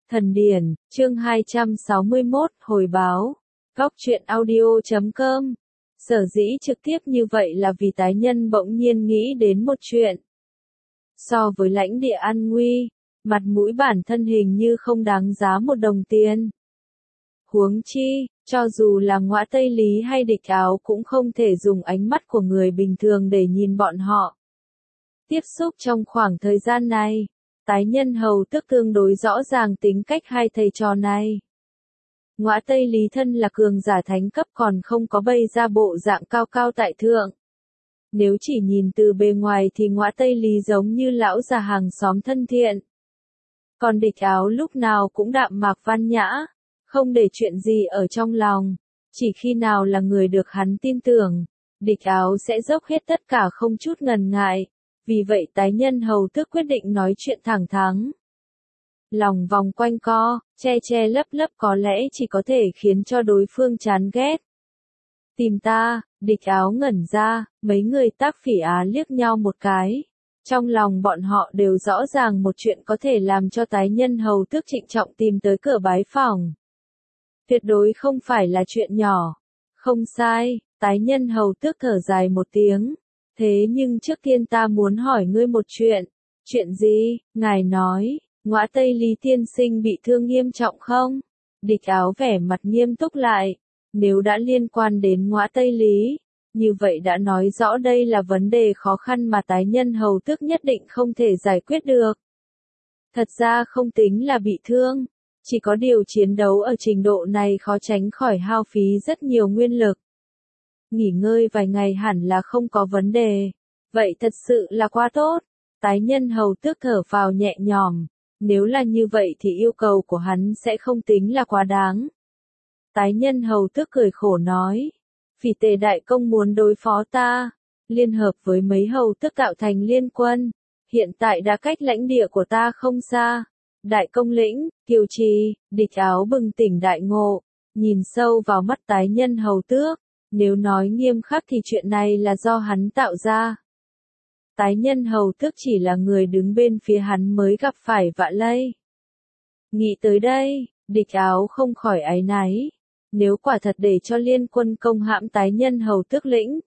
Thần điển, chương 261, hồi báo. Góc truyện audio.com. Sở dĩ trực tiếp như vậy là vì tái nhân bỗng nhiên nghĩ đến một chuyện. So với lãnh địa an nguy, mặt mũi bản thân hình như không đáng giá một đồng tiền. Huống chi, cho dù là ngõa Tây Lý hay Địch Áo cũng không thể dùng ánh mắt của người bình thường để nhìn bọn họ. Tiếp xúc trong khoảng thời gian này, tái nhân hầu tức tương đối rõ ràng tính cách hai thầy trò này. Ngõa Tây Lý thân là cường giả thánh cấp còn không có bày ra bộ dạng cao cao tại thượng. Nếu chỉ nhìn từ bề ngoài thì ngõa Tây Lý giống như lão già hàng xóm thân thiện. Còn Địch Áo lúc nào cũng đạm mạc văn nhã, không để chuyện gì ở trong lòng. Chỉ khi nào là người được hắn tin tưởng, Địch Áo sẽ dốc hết tất cả không chút ngần ngại. Vì vậy tái nhân hầu tước quyết định nói chuyện thẳng thắn. Lòng vòng quanh co, che lấp lấp có lẽ chỉ có thể khiến cho đối phương chán ghét. Tìm ta, Địch Áo ngẩn ra, mấy người Tác Phỉ Á liếc nhau một cái. Trong lòng bọn họ đều rõ ràng một chuyện có thể làm cho tái nhân hầu tước trịnh trọng tìm tới cửa bái phỏng. Tuyệt đối không phải là chuyện nhỏ. Không sai, tái nhân hầu tước thở dài một tiếng. Thế nhưng trước tiên ta muốn hỏi ngươi một chuyện. Chuyện gì? Ngài nói, ngõa Tây Lý tiên sinh bị thương nghiêm trọng không? Địch Áo vẻ mặt nghiêm túc lại. Nếu đã liên quan đến ngõa Tây Lý, như vậy đã nói rõ đây là vấn đề khó khăn mà tái nhân hầu tước nhất định không thể giải quyết được. Thật ra không tính là bị thương, chỉ có điều chiến đấu ở trình độ này khó tránh khỏi hao phí rất nhiều nguyên lực. Nghỉ ngơi vài ngày hẳn là không có vấn đề. Vậy thật sự là quá tốt. Tái nhân hầu tước thở phào nhẹ nhõm. Nếu là như vậy thì yêu cầu của hắn sẽ không tính là quá đáng. Tái nhân hầu tước cười khổ nói. Phỉ Tề đại công muốn đối phó ta. Liên hợp với mấy hầu tước tạo thành liên quân. Hiện tại đã cách lãnh địa của ta không xa. Đại công lĩnh, Kiều Trì, Địch Áo bừng tỉnh đại ngộ. Nhìn sâu vào mắt tái nhân hầu tước. Nếu nói nghiêm khắc thì chuyện này là do hắn tạo ra. Tái nhân hầu tước chỉ là người đứng bên phía hắn mới gặp phải vạ lây. Nghĩ tới đây, Địch Áo không khỏi áy náy. Nếu quả thật để cho liên quân công hãm tái nhân hầu tước lĩnh.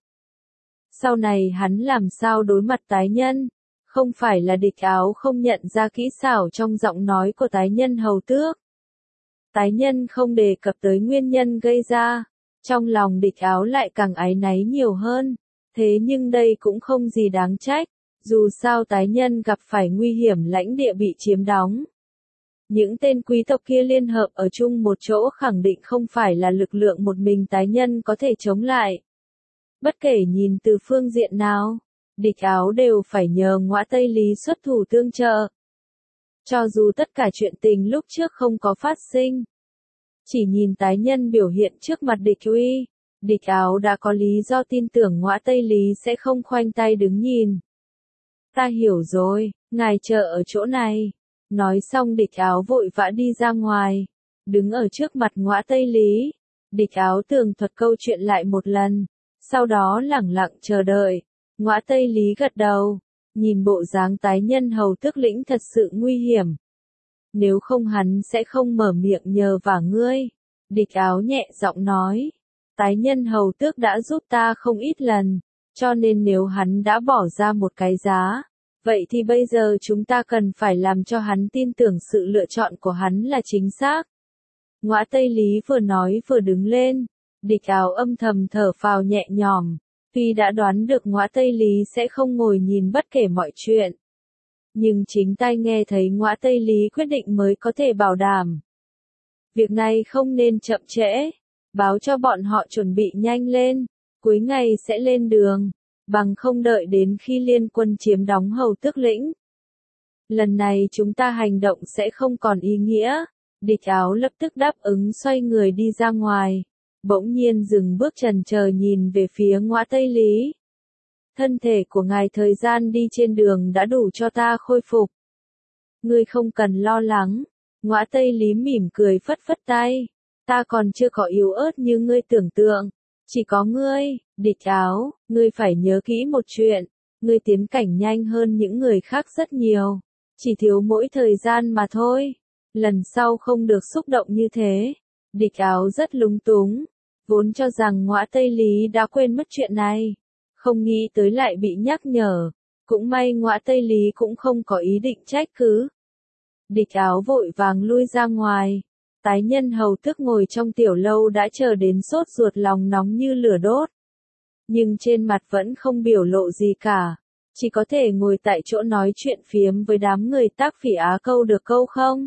Sau này hắn làm sao đối mặt tái nhân? Không phải là Địch Áo không nhận ra kỹ xảo trong giọng nói của tái nhân hầu tước. Tái nhân không đề cập tới nguyên nhân gây ra. Trong lòng Địch Áo lại càng áy náy nhiều hơn. Thế nhưng đây cũng không gì đáng trách. Dù sao tái nhân gặp phải nguy hiểm lãnh địa bị chiếm đóng. Những tên quý tộc kia liên hợp ở chung một chỗ khẳng định không phải là lực lượng một mình tái nhân có thể chống lại. Bất kể nhìn từ phương diện nào, Địch Áo đều phải nhờ ngõa Tây Lý xuất thủ tương trợ. Cho dù tất cả chuyện tình lúc trước không có phát sinh. Chỉ nhìn tái nhân biểu hiện trước mặt địch uy, Địch Áo đã có lý do tin tưởng ngõa Tây Lý sẽ không khoanh tay đứng nhìn. Ta hiểu rồi, ngài chờ ở chỗ này. Nói xong Địch Áo vội vã đi ra ngoài. Đứng ở trước mặt ngõa Tây Lý. Địch Áo tường thuật câu chuyện lại một lần. Sau đó lẳng lặng chờ đợi. Ngõa Tây Lý gật đầu. Nhìn bộ dáng tái nhân hầu tước lĩnh thật sự nguy hiểm. Nếu không hắn sẽ không mở miệng nhờ vả ngươi. Địch Áo nhẹ giọng nói. Tái nhân hầu tước đã giúp ta không ít lần. Cho nên nếu hắn đã bỏ ra một cái giá. Vậy thì bây giờ chúng ta cần phải làm cho hắn tin tưởng sự lựa chọn của hắn là chính xác. Ngõa Tây Lý vừa nói vừa đứng lên. Địch Áo âm thầm thở phào nhẹ nhõm. Tuy đã đoán được ngõa Tây Lý sẽ không ngồi nhìn bất kể mọi chuyện. Nhưng chính tai nghe thấy ngõa Tây Lý quyết định mới có thể bảo đảm. Việc này không nên chậm trễ. Báo cho bọn họ chuẩn bị nhanh lên. Cuối ngày sẽ lên đường. Bằng không đợi đến khi liên quân chiếm đóng hầu tước lĩnh. Lần này chúng ta hành động sẽ không còn ý nghĩa. Địch Áo lập tức đáp ứng xoay người đi ra ngoài. Bỗng nhiên dừng bước chần chờ nhìn về phía ngõa Tây Lý. Thân thể của ngài thời gian đi trên đường đã đủ cho ta khôi phục. Ngươi không cần lo lắng. Ngõa Tây Lý mỉm cười phất phất tay. Ta còn chưa có yếu ớt như ngươi tưởng tượng. Chỉ có ngươi, Địch Áo, ngươi phải nhớ kỹ một chuyện. Ngươi tiến cảnh nhanh hơn những người khác rất nhiều. Chỉ thiếu mỗi thời gian mà thôi. Lần sau không được xúc động như thế. Địch Áo rất lúng túng, vốn cho rằng Ngõa Tây Lý đã quên mất chuyện này, không nghĩ tới lại bị nhắc nhở, cũng may Ngõa Tây Lý cũng không có ý định trách cứ. Địch Áo vội vàng lui ra ngoài, Tái Nhân Hầu Tước ngồi trong tiểu lâu đã chờ đến sốt ruột lòng nóng như lửa đốt. Nhưng trên mặt vẫn không biểu lộ gì cả, chỉ có thể ngồi tại chỗ nói chuyện phiếm với đám người Tác Phỉ Á câu được câu không.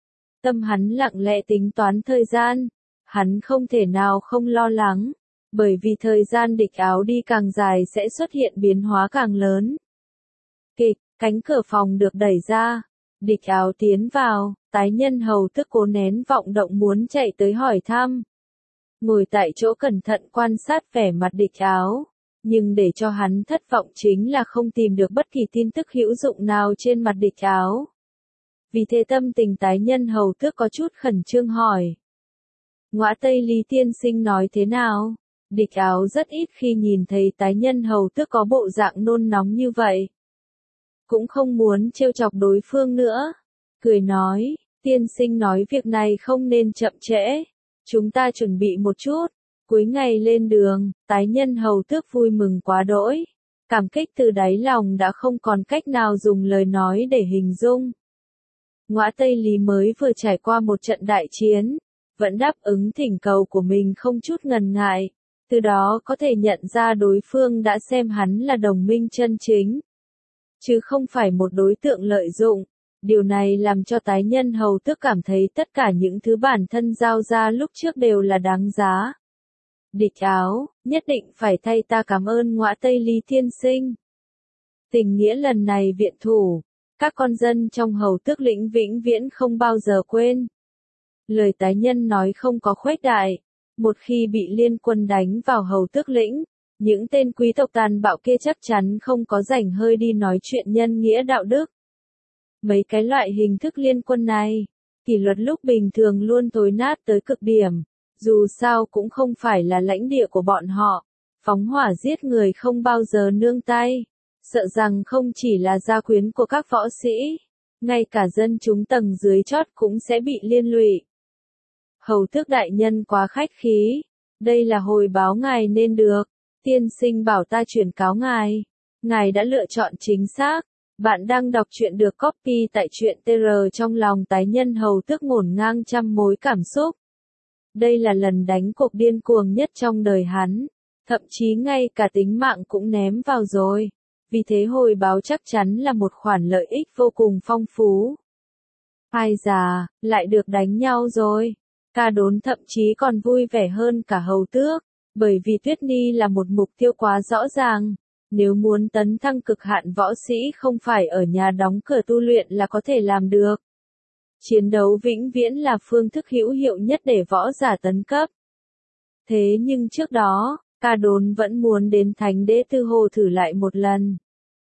Tâm hắn lặng lẽ tính toán thời gian, hắn không thể nào không lo lắng, bởi vì thời gian Địch Áo đi càng dài sẽ xuất hiện biến hóa càng lớn. Kịch, cánh cửa phòng được đẩy ra, Địch Áo tiến vào, Tái Nhân Hầu Tước cố nén vọng động muốn chạy tới hỏi thăm. Ngồi tại chỗ cẩn thận quan sát vẻ mặt Địch Áo, nhưng để cho hắn thất vọng chính là không tìm được bất kỳ tin tức hữu dụng nào trên mặt Địch Áo. Vì thế tâm tình Tái Nhân Hầu Tước có chút khẩn trương hỏi. Ngõa Tây Lý tiên sinh nói thế nào? Địch Áo rất ít khi nhìn thấy Tái Nhân Hầu Tước có bộ dạng nôn nóng như vậy. Cũng không muốn trêu chọc đối phương nữa. Cười nói, tiên sinh nói việc này không nên chậm trễ. Chúng ta chuẩn bị một chút. Cuối ngày lên đường, Tái Nhân Hầu Tước vui mừng quá đỗi. Cảm kích từ đáy lòng đã không còn cách nào dùng lời nói để hình dung. Ngõa Tây Lý mới vừa trải qua một trận đại chiến, vẫn đáp ứng thỉnh cầu của mình không chút ngần ngại, từ đó có thể nhận ra đối phương đã xem hắn là đồng minh chân chính, chứ không phải một đối tượng lợi dụng. Điều này làm cho Tái Nhân Hầu Tước cảm thấy tất cả những thứ bản thân giao ra lúc trước đều là đáng giá. Địch Áo, nhất định phải thay ta cảm ơn Ngõa Tây Lý tiên sinh. Tình nghĩa lần này viện thủ, các con dân trong Hầu Tước lĩnh vĩnh viễn không bao giờ quên. Lời Tái Nhân nói không có khuếch đại, một khi bị liên quân đánh vào Hầu Tước lĩnh, những tên quý tộc tàn bạo kia chắc chắn không có rảnh hơi đi nói chuyện nhân nghĩa đạo đức. Mấy cái loại hình thức liên quân này, kỷ luật lúc bình thường luôn thối nát tới cực điểm, dù sao cũng không phải là lãnh địa của bọn họ, phóng hỏa giết người không bao giờ nương tay, sợ rằng không chỉ là gia quyến của các võ sĩ, ngay cả dân chúng tầng dưới chót cũng sẽ bị liên lụy. Hầu Tước đại nhân quá khách khí, đây là hồi báo ngài nên được, tiên sinh bảo ta chuyển cáo ngài đã lựa chọn chính xác. Bạn đang đọc truyện được copy tại truyện TR. Trong lòng Tái Nhân Hầu Tước ngổn ngang trăm mối cảm xúc. Đây là lần đánh cuộc điên cuồng nhất trong đời hắn, thậm chí ngay cả tính mạng cũng ném vào rồi, vì thế hồi báo chắc chắn là một khoản lợi ích vô cùng phong phú. Ai già, lại được đánh nhau rồi. Ca Đốn thậm chí còn vui vẻ hơn cả Hầu Tước, bởi vì Tuyết Ni là một mục tiêu quá rõ ràng. Nếu muốn tấn thăng cực hạn võ sĩ không phải ở nhà đóng cửa tu luyện là có thể làm được. Chiến đấu vĩnh viễn là phương thức hữu hiệu nhất để võ giả tấn cấp. Thế nhưng trước đó, Ca Đốn vẫn muốn đến Thánh Đế Tư Hồ thử lại một lần.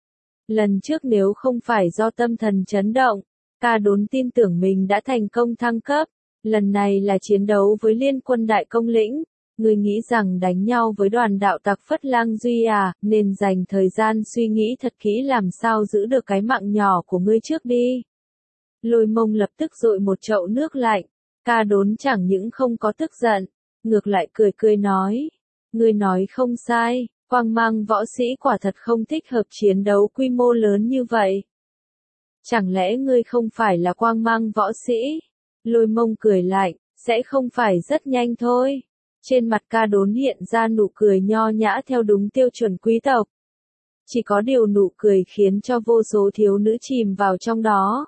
Lần trước nếu không phải do tâm thần chấn động, Ca Đốn tin tưởng mình đã thành công thăng cấp. Lần này là chiến đấu với liên quân đại công lĩnh. Ngươi nghĩ rằng đánh nhau với đoàn đạo tặc Phất Lang Duy à, nên dành thời gian suy nghĩ thật kỹ làm sao giữ được cái mạng nhỏ của ngươi trước đi. Lôi Mông lập tức dội một chậu nước lạnh, Ca Đốn chẳng những không có tức giận, ngược lại cười cười nói. Ngươi nói không sai, Quang Mang võ sĩ quả thật không thích hợp chiến đấu quy mô lớn như vậy. Chẳng lẽ ngươi không phải là Quang Mang võ sĩ? Lôi Mông cười lạnh, sẽ không phải rất nhanh thôi. Trên mặt Ca Đốn hiện ra nụ cười nho nhã theo đúng tiêu chuẩn quý tộc. Chỉ có điều nụ cười khiến cho vô số thiếu nữ chìm vào trong đó.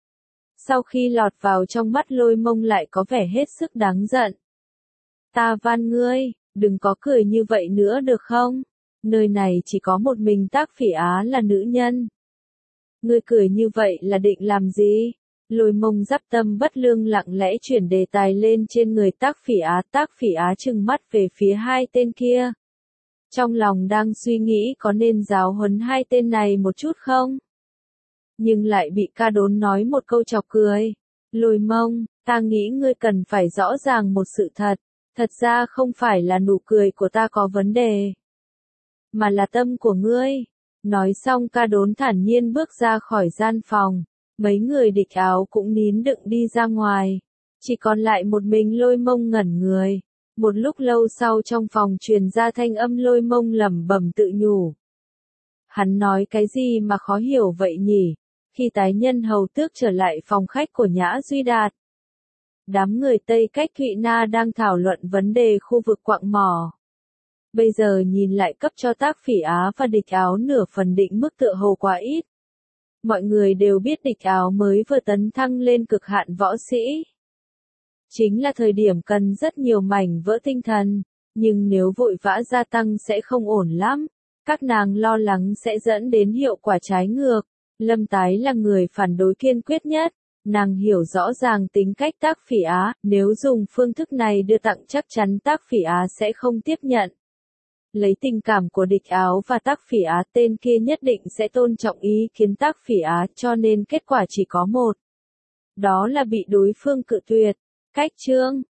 Sau khi lọt vào trong mắt Lôi Mông lại có vẻ hết sức đáng giận. Ta van ngươi, đừng có cười như vậy nữa được không? Nơi này chỉ có một mình Tác Phỉ Á là nữ nhân. Ngươi cười như vậy là định làm gì? Lôi Mông giáp tâm bất lương lặng lẽ chuyển đề tài lên trên người Tác Phỉ Á trừng mắt về phía hai tên kia. Trong lòng đang suy nghĩ có nên giáo huấn hai tên này một chút không? Nhưng lại bị Ca Đốn nói một câu chọc cười. Lôi Mông, ta nghĩ ngươi cần phải rõ ràng một sự thật. Thật ra không phải là nụ cười của ta có vấn đề, mà là tâm của ngươi. Nói xong Ca Đốn thản nhiên bước ra khỏi gian phòng. Mấy người địch áo cũng nín đựng đi ra ngoài. Chỉ còn lại một mình Lôi Mông ngẩn người. Một lúc lâu sau trong phòng truyền ra thanh âm Lôi Mông lẩm bẩm tự nhủ. Hắn nói cái gì mà khó hiểu vậy nhỉ? Khi tái nhân hầu tước trở lại phòng khách của Nhã Duy Đạt. Đám người Tây Cách Thụy Na đang thảo luận vấn đề khu vực quặng mỏ. Bây giờ nhìn lại cấp cho Tác Phỉ Á và địch áo nửa phần định mức tựa hồ quá ít. Mọi người đều biết địch áo mới vừa tấn thăng lên cực hạn võ sĩ. Chính là thời điểm cần rất nhiều mảnh vỡ tinh thần, nhưng nếu vội vã gia tăng sẽ không ổn lắm. Các nàng lo lắng sẽ dẫn đến hiệu quả trái ngược. Lâm Tái là người phản đối kiên quyết nhất. Nàng hiểu rõ ràng tính cách Tác Phỉ Á, nếu dùng phương thức này đưa tặng chắc chắn Tác Phỉ Á sẽ không tiếp nhận. Lấy tình cảm của địch áo và Tác Phỉ Á, tên kia nhất định sẽ tôn trọng ý kiến Tác Phỉ Á, cho nên kết quả chỉ có một. Đó là bị đối phương cự tuyệt. Cách chương